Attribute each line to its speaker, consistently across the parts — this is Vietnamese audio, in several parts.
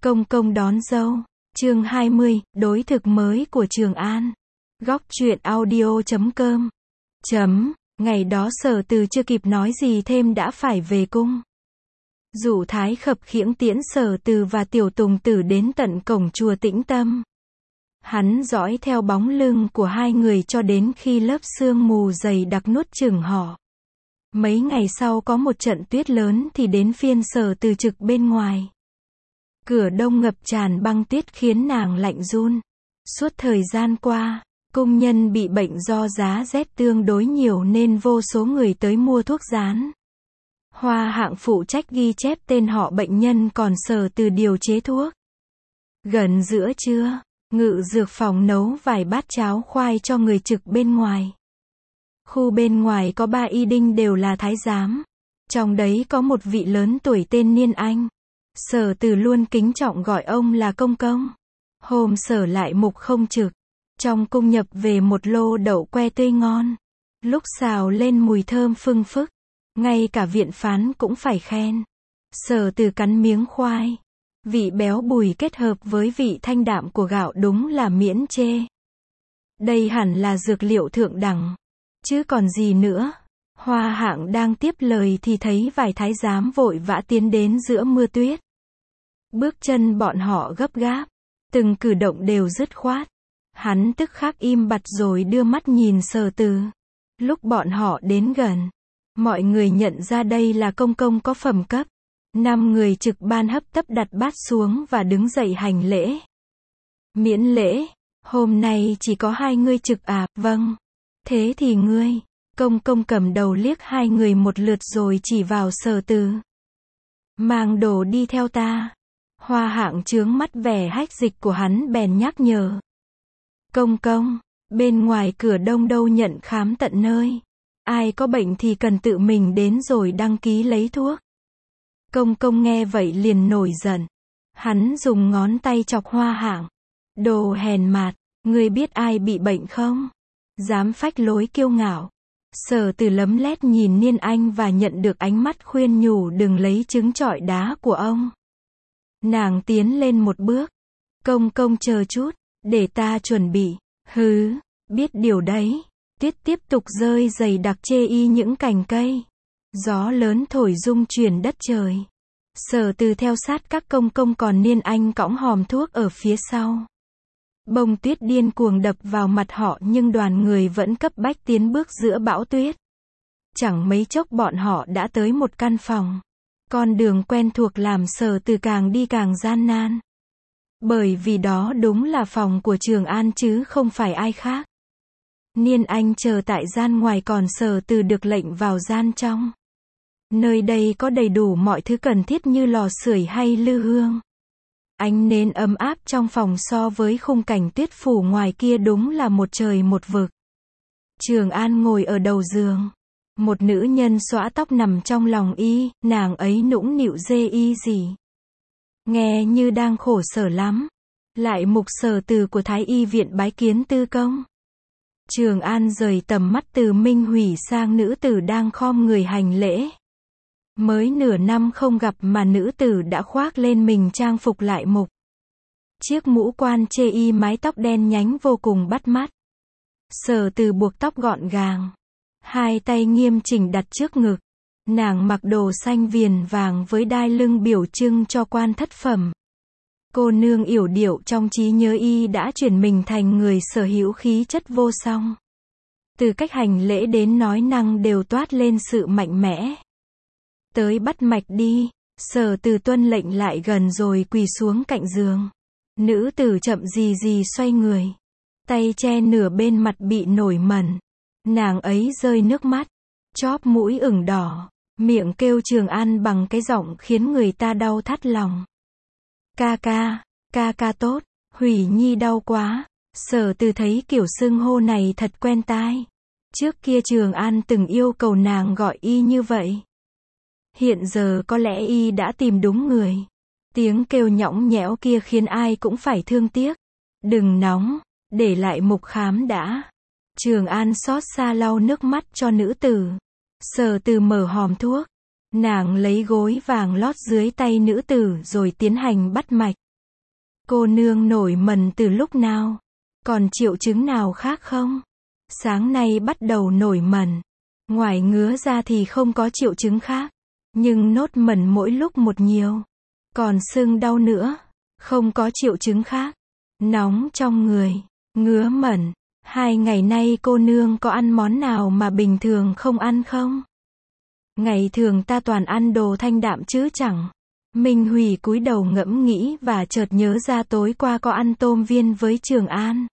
Speaker 1: Công công đón dâu. Chương 20, đối thực mới của Trường An. Góc truyện audio.com. Ngày đó Sở Từ chưa kịp nói gì thêm đã phải về cung. Dụ Thái khập khiễng tiễn Sở Từ và Tiểu Tùng Tử đến tận cổng chùa Tĩnh Tâm. Hắn dõi theo bóng lưng của hai người cho đến khi lớp sương mù dày đặc nuốt chửng họ. Mấy ngày sau có một trận tuyết lớn thì đến phiên Sở Từ trực bên ngoài. Cửa đông ngập tràn băng tuyết khiến nàng lạnh run. Suốt thời gian qua, cung nhân bị bệnh do giá rét tương đối nhiều nên vô số người tới mua thuốc rán. Hoa Hạng phụ trách ghi chép tên họ bệnh nhân, còn Sở Từ điều chế thuốc. Gần giữa trưa, Ngự dược phòng nấu vài bát cháo khoai cho người trực bên ngoài. Khu bên ngoài có 3 y đinh đều là thái giám. Trong đấy có một vị lớn tuổi tên Niên Anh. Sở Từ luôn kính trọng gọi ông là công công. Hôm Sở Lại Mục không trực, trong cung nhập về một lô đậu que tươi ngon. Lúc xào lên mùi thơm phưng phức, ngay cả viện phán cũng phải khen. Sở Từ cắn miếng khoai. Vị béo bùi kết hợp với vị thanh đạm của gạo đúng là miễn chê. Đây hẳn là dược liệu thượng đẳng, chứ còn gì nữa. Hoa Hạng đang tiếp lời thì thấy vài thái giám vội vã tiến đến giữa mưa tuyết. Bước chân bọn họ gấp gáp, từng cử động đều dứt khoát. Hắn tức khắc im bặt rồi đưa mắt nhìn Sở Từ. Lúc bọn họ đến gần, mọi người nhận ra đây là công công có phẩm cấp. 5 người trực ban hấp tấp đặt bát xuống và đứng dậy hành lễ. Miễn lễ, hôm nay chỉ có 2 ngươi trực à? Vâng. Thế thì ngươi. Công công cầm đầu liếc 2 người một lượt rồi chỉ vào Sở Từ. Mang đồ đi theo ta. Hoa Hạng chướng mắt vẻ hách dịch của hắn bèn nhắc nhở. Công công, bên ngoài cửa đông đâu nhận khám tận nơi. Ai có bệnh thì cần tự mình đến rồi đăng ký lấy thuốc. Công công nghe vậy liền nổi giận. Hắn dùng ngón tay chọc Hoa Hạng. Đồ hèn mạt, ngươi biết ai bị bệnh không? Dám phách lối kiêu ngạo. Sở Từ lấm lét nhìn Niên Anh và nhận được ánh mắt khuyên nhủ đừng lấy trứng trọi đá của ông. Nàng tiến lên một bước. Công công chờ chút, để ta chuẩn bị. Hứ, biết điều đấy. Tuyết tiếp tục rơi dày đặc chê y những cành cây. Gió lớn thổi rung chuyển đất trời. Sở Từ theo sát các công công, còn Niên Anh cõng hòm thuốc ở phía sau. Bông tuyết điên cuồng đập vào mặt họ nhưng đoàn người vẫn cấp bách tiến bước giữa bão tuyết. Chẳng mấy chốc bọn họ đã tới một căn phòng. Con đường quen thuộc làm Sở Từ càng đi càng gian nan. Bởi vì đó đúng là phòng của Trường An chứ không phải ai khác. Niên Anh chờ tại gian ngoài, còn Sở Từ được lệnh vào gian trong. Nơi đây có đầy đủ mọi thứ cần thiết như lò sưởi hay lư hương. Ánh nến ấm áp trong phòng so với khung cảnh tuyết phủ ngoài kia đúng là một trời một vực. Trường An ngồi ở đầu giường. Một nữ nhân xõa tóc nằm trong lòng y, nàng ấy nũng nịu dê y gì. Nghe như đang khổ sở lắm. Lại Mục Sở Từ của Thái Y viện bái kiến tư công. Trường An rời tầm mắt từ Minh Hủy sang nữ tử đang khom người hành lễ. Mới nửa năm không gặp mà nữ tử đã khoác lên mình trang phục Lại Mục. Chiếc mũ quan chê y, mái tóc đen nhánh vô cùng bắt mắt. Sở Từ buộc tóc gọn gàng, 2 tay nghiêm chỉnh đặt trước ngực. Nàng mặc đồ xanh viền vàng với đai lưng biểu trưng cho quan thất phẩm. Cô nương yểu điệu trong trí nhớ y đã chuyển mình thành người sở hữu khí chất vô song. Từ cách hành lễ đến nói năng đều toát lên sự mạnh mẽ. Tới bắt mạch đi. Sở Từ tuân lệnh lại gần rồi quỳ xuống cạnh giường. Nữ tử chậm gì gì xoay người. Tay che nửa bên mặt bị nổi mẩn. Nàng ấy rơi nước mắt. Chóp mũi ửng đỏ. Miệng kêu Trường An bằng cái giọng khiến người ta đau thắt lòng. Ca ca tốt. Hủy Nhi đau quá. Sở Từ thấy kiểu xưng hô này thật quen tai. Trước kia Trường An từng yêu cầu nàng gọi y như vậy. Hiện giờ có lẽ y đã tìm đúng người. Tiếng kêu nhõng nhẽo kia khiến ai cũng phải thương tiếc. Đừng nóng, để Lại Mục khám đã. Trường An xót xa lau nước mắt cho nữ tử. Sở Từ mở hòm thuốc. Nàng lấy gối vàng lót dưới tay nữ tử rồi tiến hành bắt mạch. Cô nương nổi mẩn từ lúc nào? Còn triệu chứng nào khác không? Sáng nay bắt đầu nổi mẩn. Ngoài ngứa ra thì không có triệu chứng khác. Nhưng nốt mẩn mỗi lúc một nhiều. Còn sưng đau nữa. Không có triệu chứng khác. Nóng trong người. Ngứa mẩn. 2 ngày nay cô nương có ăn món nào mà bình thường không ăn không? Ngày thường ta toàn ăn đồ thanh đạm chứ chẳng. Minh Hủy cúi đầu ngẫm nghĩ và chợt nhớ ra tối qua có ăn tôm viên với Trường An.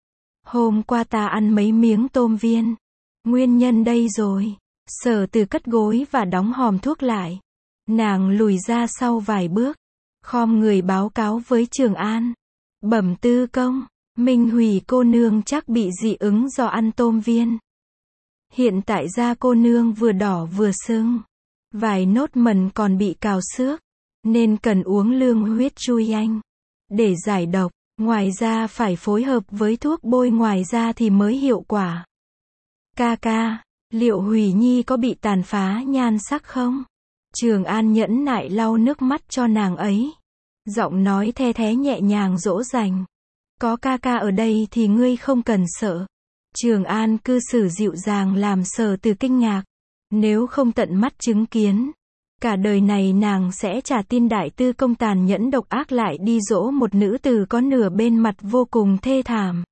Speaker 1: Hôm qua ta ăn mấy miếng tôm viên. Nguyên nhân đây rồi. Sở Từ cất gối và đóng hòm thuốc lại. Nàng lùi ra sau vài bước. Khom người báo cáo với Trường An. Bẩm tư công. Minh Hủy cô nương chắc bị dị ứng do ăn tôm viên. Hiện tại da cô nương vừa đỏ vừa sưng. Vài nốt mẩn còn bị cào xước. Nên cần uống lương huyết chui anh. Để giải độc. Ngoài ra phải phối hợp với thuốc bôi ngoài da thì mới hiệu quả. Ca ca, liệu Hủy Nhi có bị tàn phá nhan sắc không? Trường An nhẫn nại lau nước mắt cho nàng ấy. Giọng nói the thé nhẹ nhàng dỗ dành. Có ca ca ở đây thì ngươi không cần sợ. Trường An cư xử dịu dàng làm Sở Từ kinh ngạc. Nếu không tận mắt chứng kiến, cả đời này nàng sẽ chả tin đại tư công tàn nhẫn độc ác lại đi dỗ một nữ tử có nửa bên mặt vô cùng thê thảm.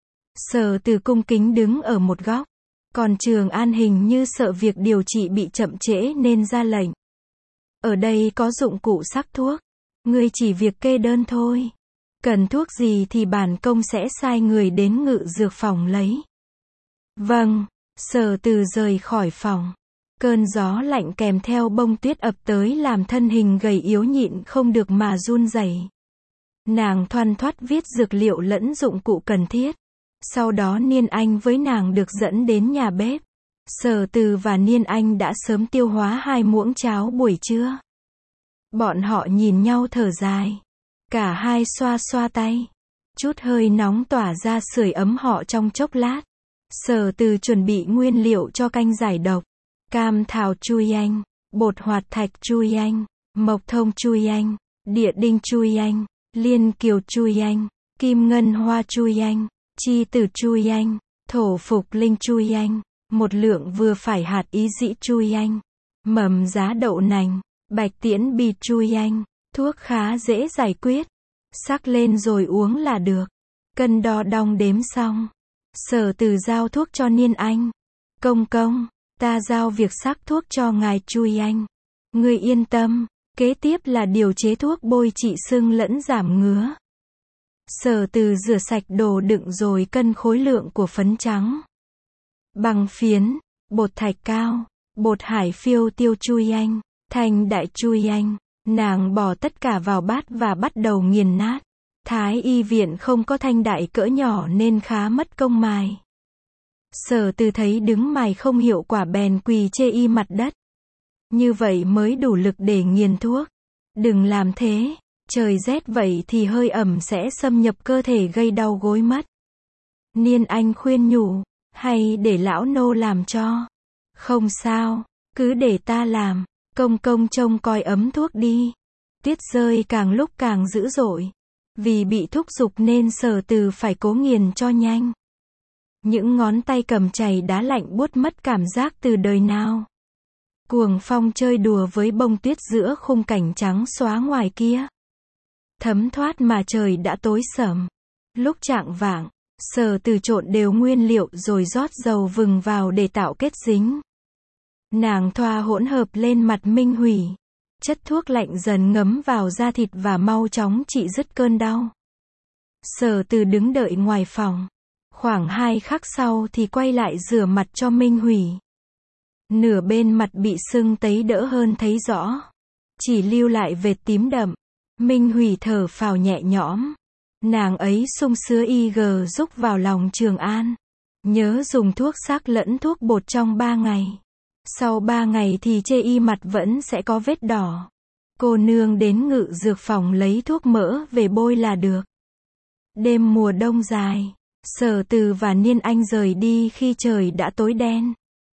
Speaker 1: Sở Từ cung kính đứng ở một góc. Còn Trường An hình như sợ việc điều trị bị chậm trễ nên ra lệnh. Ở đây có dụng cụ sắc thuốc. Ngươi chỉ việc kê đơn thôi. Cần thuốc gì thì bản công sẽ sai người đến ngự dược phòng lấy. Vâng. Sở Từ rời khỏi phòng. Cơn gió lạnh kèm theo bông tuyết ập tới làm thân hình gầy yếu nhịn không được mà run rẩy. Nàng thoăn thoắt viết dược liệu lẫn dụng cụ cần thiết. Sau đó Niên Anh với nàng được dẫn đến nhà bếp. Sở Từ và Niên Anh đã sớm tiêu hóa 2 muỗng cháo buổi trưa. Bọn họ nhìn nhau thở dài. Cả hai xoa xoa tay. Chút hơi nóng tỏa ra sưởi ấm họ trong chốc lát. Sở Từ chuẩn bị nguyên liệu cho canh giải độc. Cam thảo chui anh, bột hoạt thạch chui anh, mộc thông chui anh, địa đinh chui anh, liên kiều chui anh, kim ngân hoa chui anh, chi tử chui anh, thổ phục linh chui anh, một lượng vừa phải hạt ý dĩ chui anh, mầm giá đậu nành, bạch tiễn bì chui anh. Thuốc khá dễ giải quyết. Sắc lên rồi uống là được. Cân đo đong đếm xong. Sở Từ giao thuốc cho Niên Anh. Công công, ta giao việc sắc thuốc cho ngài chui anh. Ngươi yên tâm, kế tiếp là điều chế thuốc bôi trị sưng lẫn giảm ngứa. Sở Từ rửa sạch đồ đựng rồi cân khối lượng của phấn trắng, bằng phiến, bột thạch cao, bột hải phiêu tiêu chui anh, thanh đại chui anh. Nàng bỏ tất cả vào bát và bắt đầu nghiền nát. Thái y viện không có thanh đại cỡ nhỏ nên khá mất công mài. Sở Từ thấy đứng mài không hiệu quả bèn quỳ chê y mặt đất. Như vậy mới đủ lực để nghiền thuốc. Đừng làm thế, trời rét vậy thì hơi ẩm sẽ xâm nhập cơ thể gây đau gối mất. Niên Anh khuyên nhủ, hay để lão nô làm cho. Không sao, cứ để ta làm. Công công trông coi ấm thuốc đi. Tuyết rơi càng lúc càng dữ dội. Vì bị thúc giục nên Sở Từ phải cố nghiền cho nhanh. Những ngón tay cầm chày đá lạnh buốt mất cảm giác từ đời nào. Cuồng phong chơi đùa với bông tuyết giữa khung cảnh trắng xóa ngoài kia. Thấm thoát mà trời đã tối sầm. Lúc chạng vạng, Sở Từ trộn đều nguyên liệu rồi rót dầu vừng vào để tạo kết dính. Nàng thoa hỗn hợp lên mặt Minh Hủy. Chất thuốc lạnh dần ngấm vào da thịt và mau chóng trị dứt cơn đau. Sở Từ đứng đợi ngoài phòng. Khoảng 2 khắc sau thì quay lại rửa mặt cho Minh Hủy. Nửa bên mặt bị sưng tấy đỡ hơn thấy rõ. Chỉ lưu lại vệt tím đậm. Minh Hủy thở phào nhẹ nhõm. Nàng ấy sung sứa giúp vào lòng Trường An. Nhớ dùng thuốc sắc lẫn thuốc bột trong 3 ngày. Sau 3 ngày thì chê y mặt vẫn sẽ có vết đỏ. Cô nương đến ngự dược phòng lấy thuốc mỡ về bôi là được. Đêm mùa đông dài, Sở Từ và Niên Anh rời đi khi trời đã tối đen.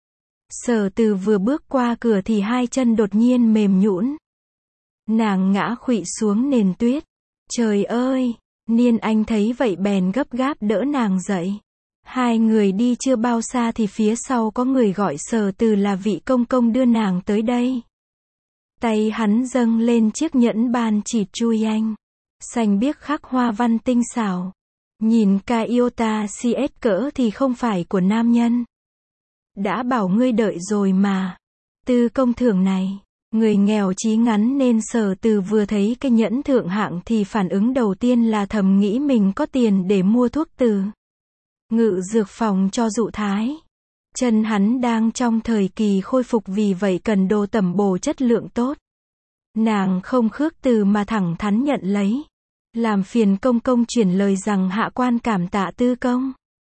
Speaker 1: Sở Từ vừa bước qua cửa thì 2 chân đột nhiên mềm nhũn. Nàng ngã khuỵu xuống nền tuyết. Trời ơi! Niên Anh thấy vậy bèn gấp gáp đỡ nàng dậy. Hai người đi chưa bao xa thì phía sau có người gọi Sở Từ là vị công công đưa nàng tới đây. Tay hắn dâng lên chiếc nhẫn ban chỉ chui anh. Xanh biếc khắc hoa văn tinh xảo. Nhìn ca iota CS cỡ thì không phải của nam nhân. Đã bảo ngươi đợi rồi mà. Tư công thưởng này. Người nghèo chí ngắn nên Sở Từ vừa thấy cái nhẫn thượng hạng thì phản ứng đầu tiên là thầm nghĩ mình có tiền để mua thuốc từ Ngự dược phòng cho Dụ Thái. Chân hắn đang trong thời kỳ khôi phục vì vậy cần đồ tẩm bổ chất lượng tốt. Nàng không khước từ mà thẳng thắn nhận lấy. Làm phiền công công chuyển lời rằng hạ quan cảm tạ tư công.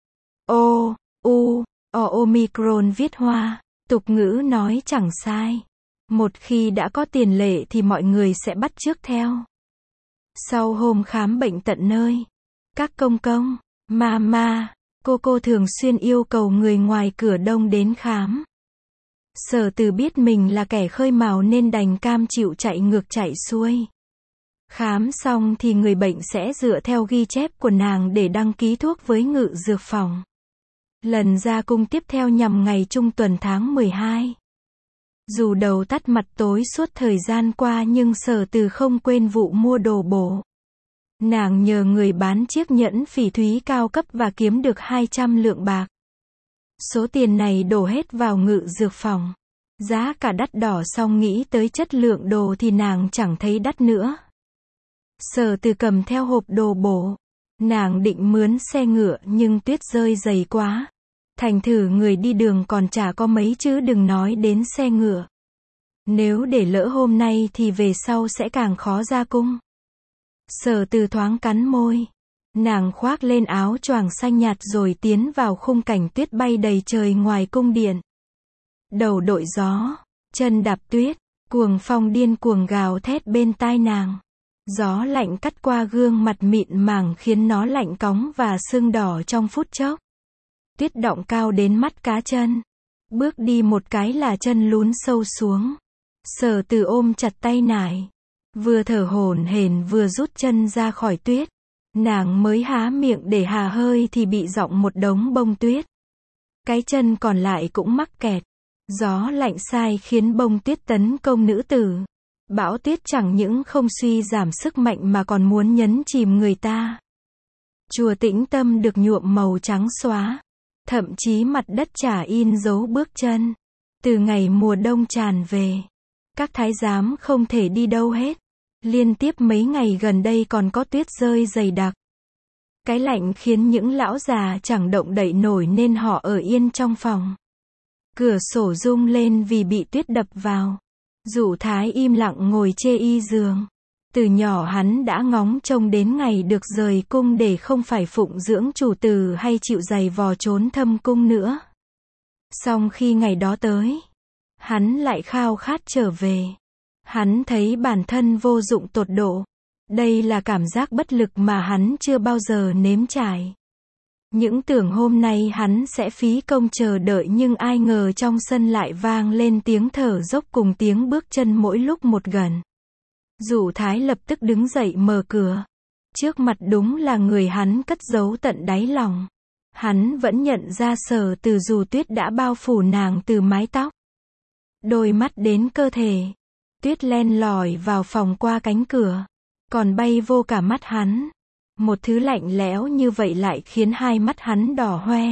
Speaker 1: Omicron viết hoa, tục ngữ nói chẳng sai. Một khi đã có tiền lệ thì mọi người sẽ bắt chước theo. Sau hôm khám bệnh tận nơi, các công công, mama, cô thường xuyên yêu cầu người ngoài cửa đông đến khám. Sở Từ biết mình là kẻ khơi mào nên đành cam chịu chạy ngược chạy xuôi. Khám xong thì người bệnh sẽ dựa theo ghi chép của nàng để đăng ký thuốc với Ngự dược phòng. Lần ra cung tiếp theo nhằm ngày trung tuần tháng 12. Dù đầu tắt mặt tối suốt thời gian qua nhưng Sở Từ không quên vụ mua đồ bổ. Nàng nhờ người bán chiếc nhẫn phỉ thúy cao cấp và kiếm được 200 lượng bạc. Số tiền này đổ hết vào Ngự dược phòng. Giá cả đắt đỏ xong nghĩ tới chất lượng đồ thì nàng chẳng thấy đắt nữa. Sở Từ cầm theo hộp đồ bổ. Nàng định mướn xe ngựa nhưng tuyết rơi dày quá. Thành thử người đi đường còn chả có mấy chứ đừng nói đến xe ngựa. Nếu để lỡ hôm nay thì về sau sẽ càng khó ra cung. Sở Từ thoáng cắn môi. Nàng khoác lên áo choàng xanh nhạt rồi tiến vào khung cảnh tuyết bay đầy trời ngoài cung điện. Đầu đội gió, chân đạp tuyết, cuồng phong điên cuồng gào thét bên tai nàng. Gió lạnh cắt qua gương mặt mịn màng khiến nó lạnh cóng và sưng đỏ trong phút chốc. Tuyết đọng cao đến mắt cá chân. Bước đi một cái là chân lún sâu xuống. Sở Từ ôm chặt tay nải. Vừa thở hổn hển vừa rút chân ra khỏi tuyết. Nàng mới há miệng để hà hơi thì bị dọng một đống bông tuyết. Cái chân còn lại cũng mắc kẹt. Gió lạnh sai khiến bông tuyết tấn công nữ tử. Bão tuyết chẳng những không suy giảm sức mạnh mà còn muốn nhấn chìm người ta. Chùa Tĩnh Tâm được nhuộm màu trắng xóa. Thậm chí mặt đất chả in dấu bước chân. Từ ngày mùa đông tràn về, các thái giám không thể đi đâu hết. Liên tiếp mấy ngày gần đây còn có tuyết rơi dày đặc. Cái lạnh khiến những lão già chẳng động đậy nổi nên họ ở yên trong phòng. Cửa sổ rung lên vì bị tuyết đập vào. Dụ Thái im lặng ngồi chê y giường. Từ nhỏ hắn đã ngóng trông đến ngày được rời cung để không phải phụng dưỡng chủ tử hay chịu giày vò trốn thâm cung nữa. Song khi ngày đó tới, hắn lại khao khát trở về. Hắn thấy bản thân vô dụng tột độ. Đây là cảm giác bất lực mà hắn chưa bao giờ nếm trải. Những tưởng hôm nay hắn sẽ phí công chờ đợi nhưng ai ngờ trong sân lại vang lên tiếng thở dốc cùng tiếng bước chân mỗi lúc một gần. Dụ Thái lập tức đứng dậy mở cửa. Trước mặt đúng là người hắn cất giấu tận đáy lòng. Hắn vẫn nhận ra Sở Từ dù tuyết đã bao phủ nàng từ mái tóc, đôi mắt đến cơ thể. Tuyết len lỏi vào phòng qua cánh cửa, còn bay vô cả mắt hắn. Một thứ lạnh lẽo như vậy lại khiến hai mắt hắn đỏ hoe.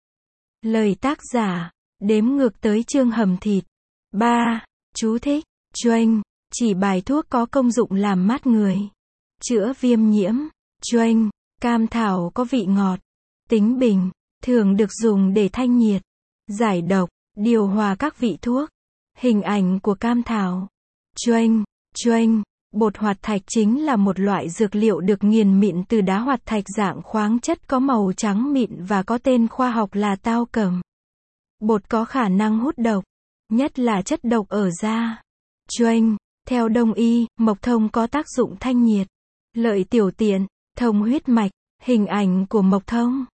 Speaker 1: Lời tác giả, đếm ngược tới chương hầm thịt. 3. Chú thích. Choanh, chỉ bài thuốc có công dụng làm mát người, chữa viêm nhiễm. Choanh, cam thảo có vị ngọt, tính bình, thường được dùng để thanh nhiệt, giải độc, điều hòa các vị thuốc. Hình ảnh của cam thảo. Choanh, bột hoạt thạch chính là một loại dược liệu được nghiền mịn từ đá hoạt thạch dạng khoáng chất có màu trắng mịn và có tên khoa học là tao cẩm. Bột có khả năng hút độc, nhất là chất độc ở da. Choanh, theo Đông y, mộc thông có tác dụng thanh nhiệt, lợi tiểu tiện, thông huyết mạch. Hình ảnh của mộc thông.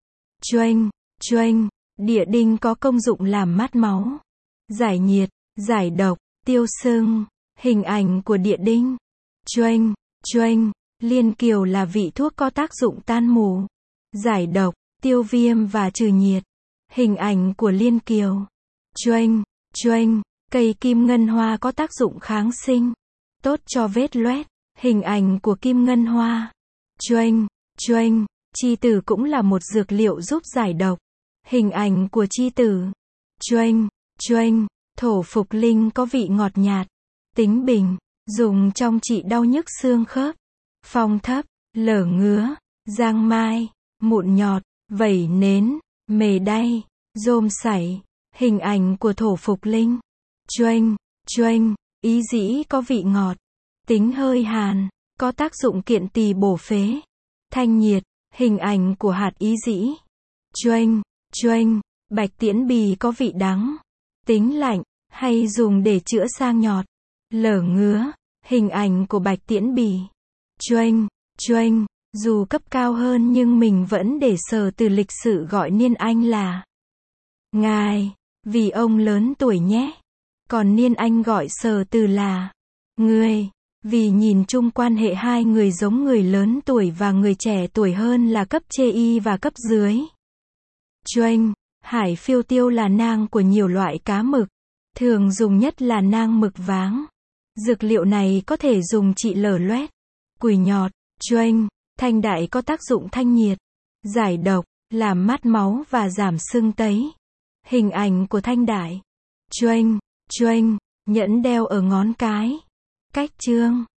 Speaker 1: Choanh, địa đinh có công dụng làm mát máu, giải nhiệt, giải độc, tiêu sưng. Hình ảnh của địa đinh. Choanh, Liên kiều là vị thuốc có tác dụng tan mù, giải độc, tiêu viêm và trừ nhiệt. Hình ảnh của liên kiều. Choanh, choanh, cây kim ngân hoa có tác dụng kháng sinh, tốt cho vết loét. Hình ảnh của kim ngân hoa. Choanh, choanh, chi tử cũng là một dược liệu giúp giải độc. Hình ảnh của chi tử. Choanh, choanh, thổ phục linh có vị ngọt nhạt, tính bình, dùng trong trị đau nhức xương khớp, phong thấp, lở ngứa, giang mai, mụn nhọt, vẩy nến, mề đay, rôm sảy. Hình ảnh của thổ phục linh. Choanh, choanh, ý dĩ có vị ngọt, tính hơi hàn, có tác dụng kiện tỳ bổ phế, thanh nhiệt. Hình ảnh của hạt ý dĩ. Choanh, choanh, bạch tiễn bì có vị đắng, tính lạnh, hay dùng để chữa sang nhọt, lở ngứa. Hình ảnh của bạch tiễn bì. Choanh, choanh, dù cấp cao hơn nhưng mình vẫn để Sở Từ lịch sự gọi Niên Anh là ngài, vì ông lớn tuổi nhé. Còn Niên Anh gọi Sở Từ là người, vì nhìn chung quan hệ hai người giống người lớn tuổi và người trẻ tuổi hơn là cấp chê y và cấp dưới. Choanh, hải phiêu tiêu là nang của nhiều loại cá mực, thường dùng nhất là nang mực váng. Dược liệu này có thể dùng trị lở loét, quỳ nhọt. Choanh, thanh đại có tác dụng thanh nhiệt, giải độc, làm mát máu và giảm sưng tấy. Hình ảnh của thanh đại. Choanh, choanh, nhẫn đeo ở ngón cái, cách chương.